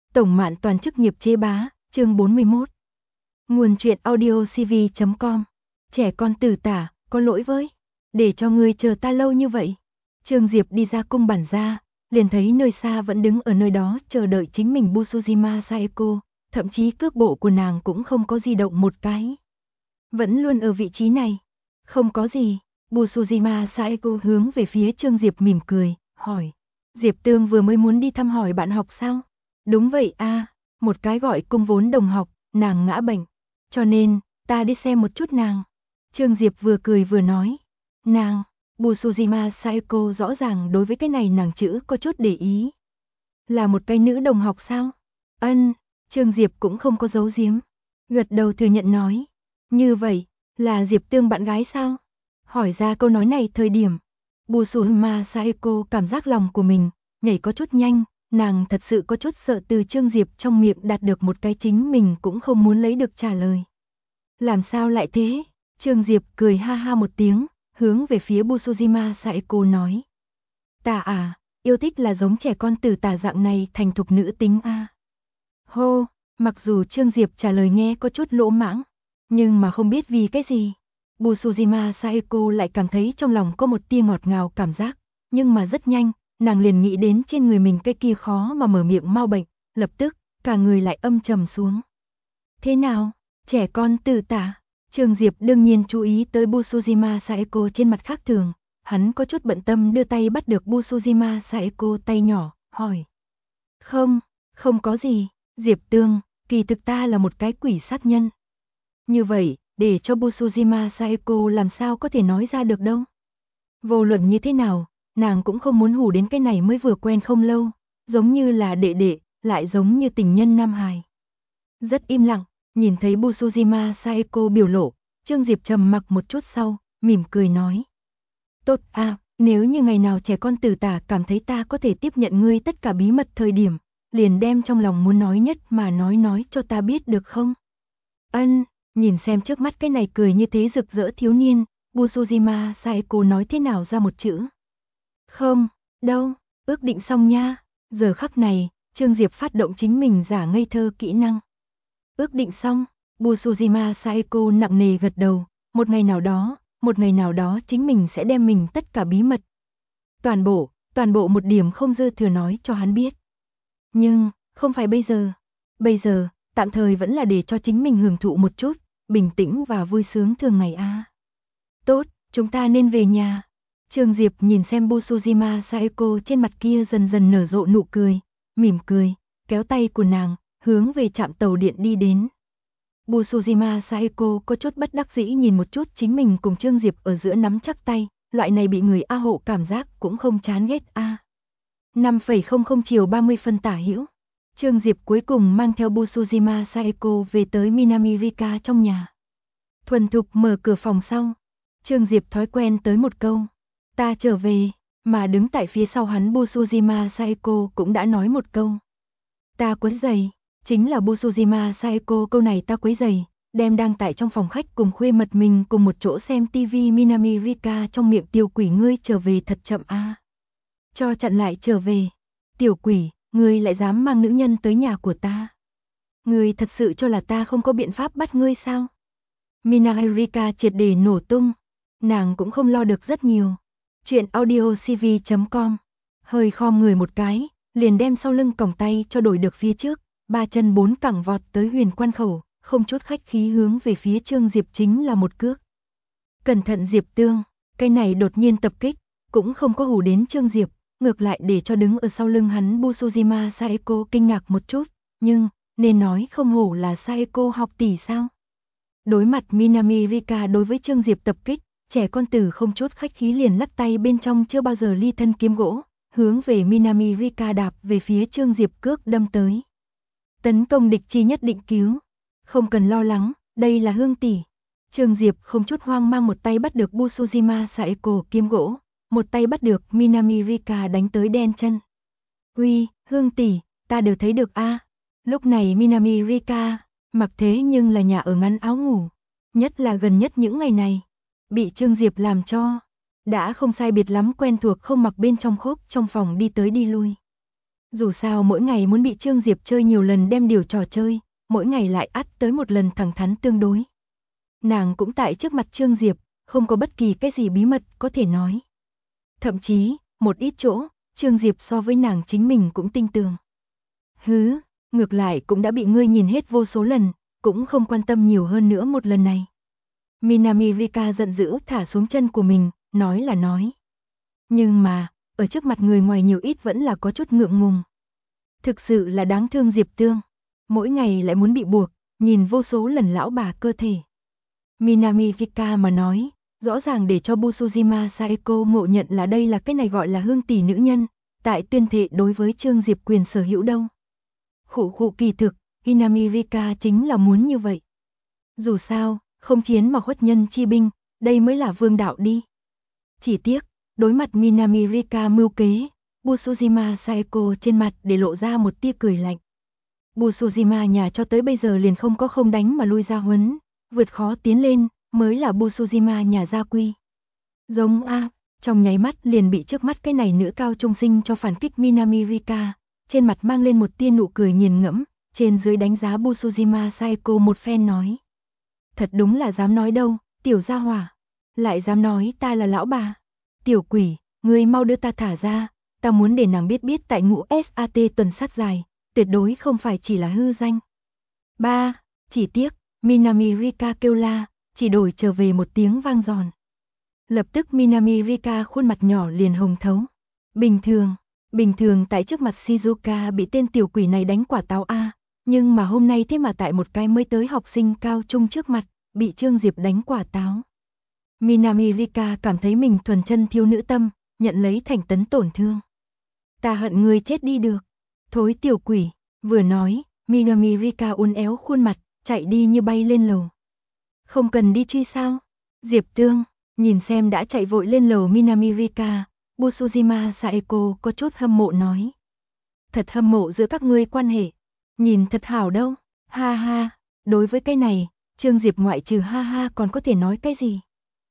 Tổng Mạn Toàn chức nghiệp chế bá, chương 41. Nguồn truyện audio cv.com. Trẻ con tử tả, có lỗi với. Để cho ngươi chờ ta lâu như vậy. Trương Diệp đi ra cung bản gia, liền thấy nơi xa vẫn đứng ở nơi đó chờ đợi chính mình Busuzima Saeko, thậm chí cước bộ của nàng cũng không có di động một cái. Vẫn luôn ở vị trí này. Không có gì. Busuzima Saeko hướng về phía Trương Diệp mỉm cười, hỏi. Diệp Tương vừa mới muốn đi thăm hỏi bạn học sao? Đúng vậy a, một cái gọi cung vốn đồng học, nàng ngã bệnh. Cho nên, ta đi xem một chút nàng. Trương Diệp vừa cười vừa nói. Nàng, Busuzima Saeko rõ ràng đối với cái này nàng chữ có chút để ý. Là một cái nữ đồng học sao? Ân, Trương Diệp cũng không có giấu giếm. Gật đầu thừa nhận nói. Như vậy, là Diệp Tương bạn gái sao? Hỏi ra câu nói này thời điểm. Busuzima Saeko cảm giác lòng của mình nhảy có chút nhanh, nàng thật sự có chút sợ từ Trương Diệp trong miệng đạt được một cái chính mình cũng không muốn lấy được trả lời. Làm sao lại thế? Trương Diệp cười ha ha một tiếng, hướng về phía Busuzima Saeko nói. Ta à, yêu thích là giống trẻ con tử tả dạng này thành thục nữ tính a. Hô, mặc dù Trương Diệp trả lời nghe có chút lỗ mãng, nhưng mà không biết vì cái gì. Busuzima Saeko lại cảm thấy trong lòng có một tia ngọt ngào cảm giác, nhưng mà rất nhanh, nàng liền nghĩ đến trên người mình cái kia khó mà mở miệng mau bệnh, lập tức, cả người lại âm trầm xuống. Thế nào, trẻ con tử tả? Trương Diệp đương nhiên chú ý tới Busuzima Saeko trên mặt khác thường, hắn có chút bận tâm đưa tay bắt được Busuzima Saeko tay nhỏ, hỏi. Không, không có gì, Diệp Tương, kỳ thực ta là một cái quỷ sát nhân. Như vậy, để cho Busuzima Saeko làm sao có thể nói ra được đâu. Vô luận như thế nào, nàng cũng không muốn hù đến cái này mới vừa quen không lâu, giống như là đệ đệ, lại giống như tình nhân nam hài. Rất im lặng, nhìn thấy Busuzima Saeko biểu lộ, Trương Diệp trầm mặc một chút sau, mỉm cười nói. Tốt à, nếu như ngày nào trẻ con tử tả cảm thấy ta có thể tiếp nhận ngươi tất cả bí mật thời điểm, liền đem trong lòng muốn nói nhất mà nói cho ta biết được không? Ân, nhìn xem trước mắt cái này cười như thế rực rỡ thiếu niên, Busuzima Saeko nói thế nào ra một chữ. Không, đâu, ước định xong nha. Giờ khắc này, Trương Diệp phát động chính mình giả ngây thơ kỹ năng. Ước định xong, Busuzima Saeko nặng nề gật đầu, một ngày nào đó chính mình sẽ đem mình tất cả bí mật. Toàn bộ một điểm không dư thừa nói cho hắn biết. Nhưng, không phải bây giờ, tạm thời vẫn là để cho chính mình hưởng thụ một chút, bình tĩnh và vui sướng thường ngày a. Tốt, chúng ta nên về nhà. Trương Diệp nhìn xem Busuzima Saeko trên mặt kia dần dần nở rộ nụ cười, mỉm cười, kéo tay của nàng, hướng về trạm tàu điện đi đến. Busuzima Saeko có chút bất đắc dĩ nhìn một chút chính mình cùng Trương Diệp ở giữa nắm chắc tay, loại này bị người A hộ cảm giác cũng không chán ghét a. 5,00 chiều 30 phân tả hữu. Trương Diệp cuối cùng mang theo Busuzima Saeko về tới Minamirika trong nhà. Thuần thục mở cửa phòng sau. Trương Diệp thói quen tới một câu. Ta trở về, mà đứng tại phía sau hắn Busuzima Saeko cũng đã nói một câu. Ta quấy rầy, chính là Busuzima Saeko câu này ta quấy rầy, đem đang tại trong phòng khách cùng khuê mật mình cùng một chỗ xem TV Minamirika trong miệng tiểu quỷ ngươi trở về thật chậm a. Cho chặn lại trở về. Tiểu quỷ, ngươi lại dám mang nữ nhân tới nhà của ta. Ngươi thật sự cho là ta không có biện pháp bắt ngươi sao? Minamirika triệt để nổ tung. Nàng cũng không lo được rất nhiều. Chuyện audio cv.com. Hơi khom người một cái, liền đem sau lưng còng tay cho đổi được phía trước, ba chân bốn cẳng vọt tới Huyền Quan khẩu, không chút khách khí hướng về phía Trương Diệp chính là một cước. Cẩn thận Diệp Tương, cái này đột nhiên tập kích, cũng không có hù đến Trương Diệp, ngược lại để cho đứng ở sau lưng hắn Busuzima Saeko kinh ngạc một chút, nhưng, nên nói không hổ là Saeko học tỷ sao? Đối mặt Minamirika đối với Trương Diệp tập kích, trẻ con tử không chút khách khí liền lắc tay bên trong chưa bao giờ ly thân kiếm gỗ, hướng về Minamirika đạp về phía Trương Diệp cước đâm tới. Tấn công địch chi nhất định cứu. Không cần lo lắng, đây là Hương tỷ. Trương Diệp không chút hoang mang một tay bắt được Busuzima Saeko kiếm gỗ, một tay bắt được Minamirika đánh tới đen chân. Uy, Hương tỷ, ta đều thấy được a. Lúc này Minamirika mặc thế nhưng là nhà ở ngắn áo ngủ, nhất là gần nhất những ngày này, bị Trương Diệp làm cho đã không sai biệt lắm quen thuộc không mặc bên trong khốp trong phòng đi tới đi lui. Dù sao mỗi ngày muốn bị Trương Diệp chơi nhiều lần đem điều trò chơi, mỗi ngày lại ắt tới một lần thẳng thắn tương đối. Nàng cũng tại trước mặt Trương Diệp, không có bất kỳ cái gì bí mật có thể nói. Thậm chí, một ít chỗ, Trương Diệp so với nàng chính mình cũng tinh tường. Hứ, ngược lại cũng đã bị ngươi nhìn hết vô số lần, cũng không quan tâm nhiều hơn nữa một lần này. Minami Rika giận dữ thả xuống chân của mình, nói là nói. Nhưng mà, ở trước mặt người ngoài nhiều ít vẫn là có chút ngượng ngùng. Thực sự là đáng thương Diệp Tương, mỗi ngày lại muốn bị buộc, nhìn vô số lần lão bà cơ thể. Minami Rika mà nói, rõ ràng để cho Busujima Saeko ngộ nhận là đây là cái này gọi là hương tỷ nữ nhân, tại tuyên thệ đối với Trương Diệp quyền sở hữu đâu. Khụ kỳ thực, Minami Rika chính là muốn như vậy. Dù sao, không chiến mà khuất nhân chi binh, đây mới là vương đạo đi. Chỉ tiếc, đối mặt Minami Rika mưu kế, Busujima Saeko trên mặt để lộ ra một tia cười lạnh. Busujima nhà cho tới bây giờ liền không có không đánh mà lui ra huấn, vượt khó tiến lên, mới là Busujima nhà gia quy. Giống trong nháy mắt liền bị trước mắt cái này nữ cao trung sinh cho phản kích Minami Rika, trên mặt mang lên một tia nụ cười nghiền ngẫm, trên dưới đánh giá Busujima Saeko một phen nói. Thật đúng là dám nói đâu, tiểu gia hỏa, lại dám nói ta là lão bà. Tiểu quỷ, ngươi mau đưa ta thả ra, ta muốn để nàng biết tại ngũ SAT tuần sát dài, tuyệt đối không phải chỉ là hư danh. Chỉ tiếc, Minami Rika kêu la, chỉ đổi trở về một tiếng vang giòn. Lập tức Minami Rika khuôn mặt nhỏ liền hồng thấu. Bình thường tại trước mặt Shizuka bị tên tiểu quỷ này đánh quả táo nhưng mà hôm nay thế mà tại một cái mới tới học sinh cao trung trước mặt, bị Trương Diệp đánh quả táo. Minami Rika cảm thấy mình thuần chân thiếu nữ tâm, nhận lấy thành tấn tổn thương. Ta hận ngươi chết đi được. Thối tiểu quỷ, vừa nói, Minami Rika uốn éo khuôn mặt, chạy đi như bay lên lầu. Không cần đi truy sao? Diệp Tương, nhìn xem đã chạy vội lên lầu Minami Rika, Busujima Saeko có chút hâm mộ nói. Thật hâm mộ giữa các ngươi quan hệ, nhìn thật hảo đâu, ha ha, đối với cái này, Trương Diệp ngoại trừ ha ha còn có thể nói cái gì?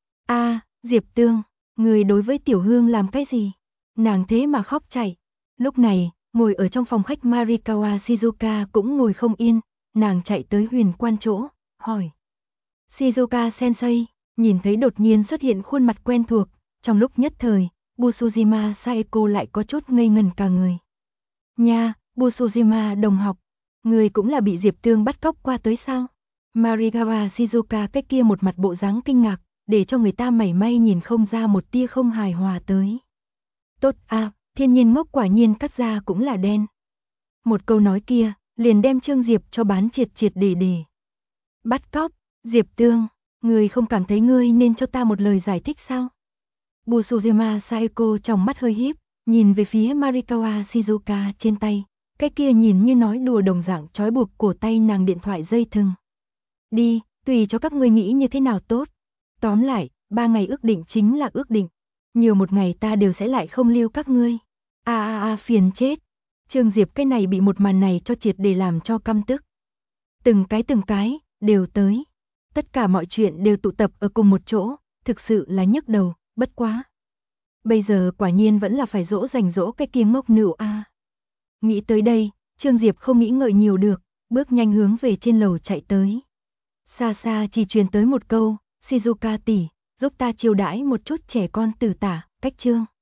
Diệp Tương, người đối với Tiểu Hương làm cái gì? Nàng thế mà khóc chạy. Lúc này, ngồi ở trong phòng khách Marikawa Shizuka cũng ngồi không yên, nàng chạy tới Huyền Quan chỗ, hỏi. Shizuka sensei, nhìn thấy đột nhiên xuất hiện khuôn mặt quen thuộc, trong lúc nhất thời, Busujima Saeko lại có chút ngây ngần cả người. Nha, Busujima đồng học, người cũng là bị Diệp Tương bắt cóc qua tới sao? Marikawa Shizuka cái kia một mặt bộ dáng kinh ngạc, để cho người ta mảy may nhìn không ra một tia không hài hòa tới. Tốt thiên nhiên ngốc quả nhiên cắt ra cũng là đen. Một câu nói kia, liền đem Trương Diệp cho bán triệt để. Bắt cóc, Diệp Tương, người không cảm thấy ngươi nên cho ta một lời giải thích sao? Busujima Saeko trong mắt hơi híp, nhìn về phía Marikawa Shizuka trên tay, cái kia nhìn như nói đùa đồng dạng trói buộc cổ tay nàng điện thoại dây thừng. Đi, tùy cho các ngươi nghĩ như thế nào tốt. Tóm lại, 3 ngày ước định chính là ước định. Nhiều một ngày ta đều sẽ lại không lưu các ngươi. Phiền chết. Trương Diệp cái này bị một màn này cho triệt để làm cho căm tức. Từng cái, đều tới. Tất cả mọi chuyện đều tụ tập ở cùng một chỗ, thực sự là nhức đầu, bất quá. Bây giờ quả nhiên vẫn là phải dỗ dành dỗ cái kia ngốc nữ Nghĩ tới đây, Trương Diệp không nghĩ ngợi nhiều được, bước nhanh hướng về trên lầu chạy tới. Xa xa chỉ truyền tới một câu, Shizuka tỷ, giúp ta chiêu đãi một chút trẻ con tử tả, cách chương.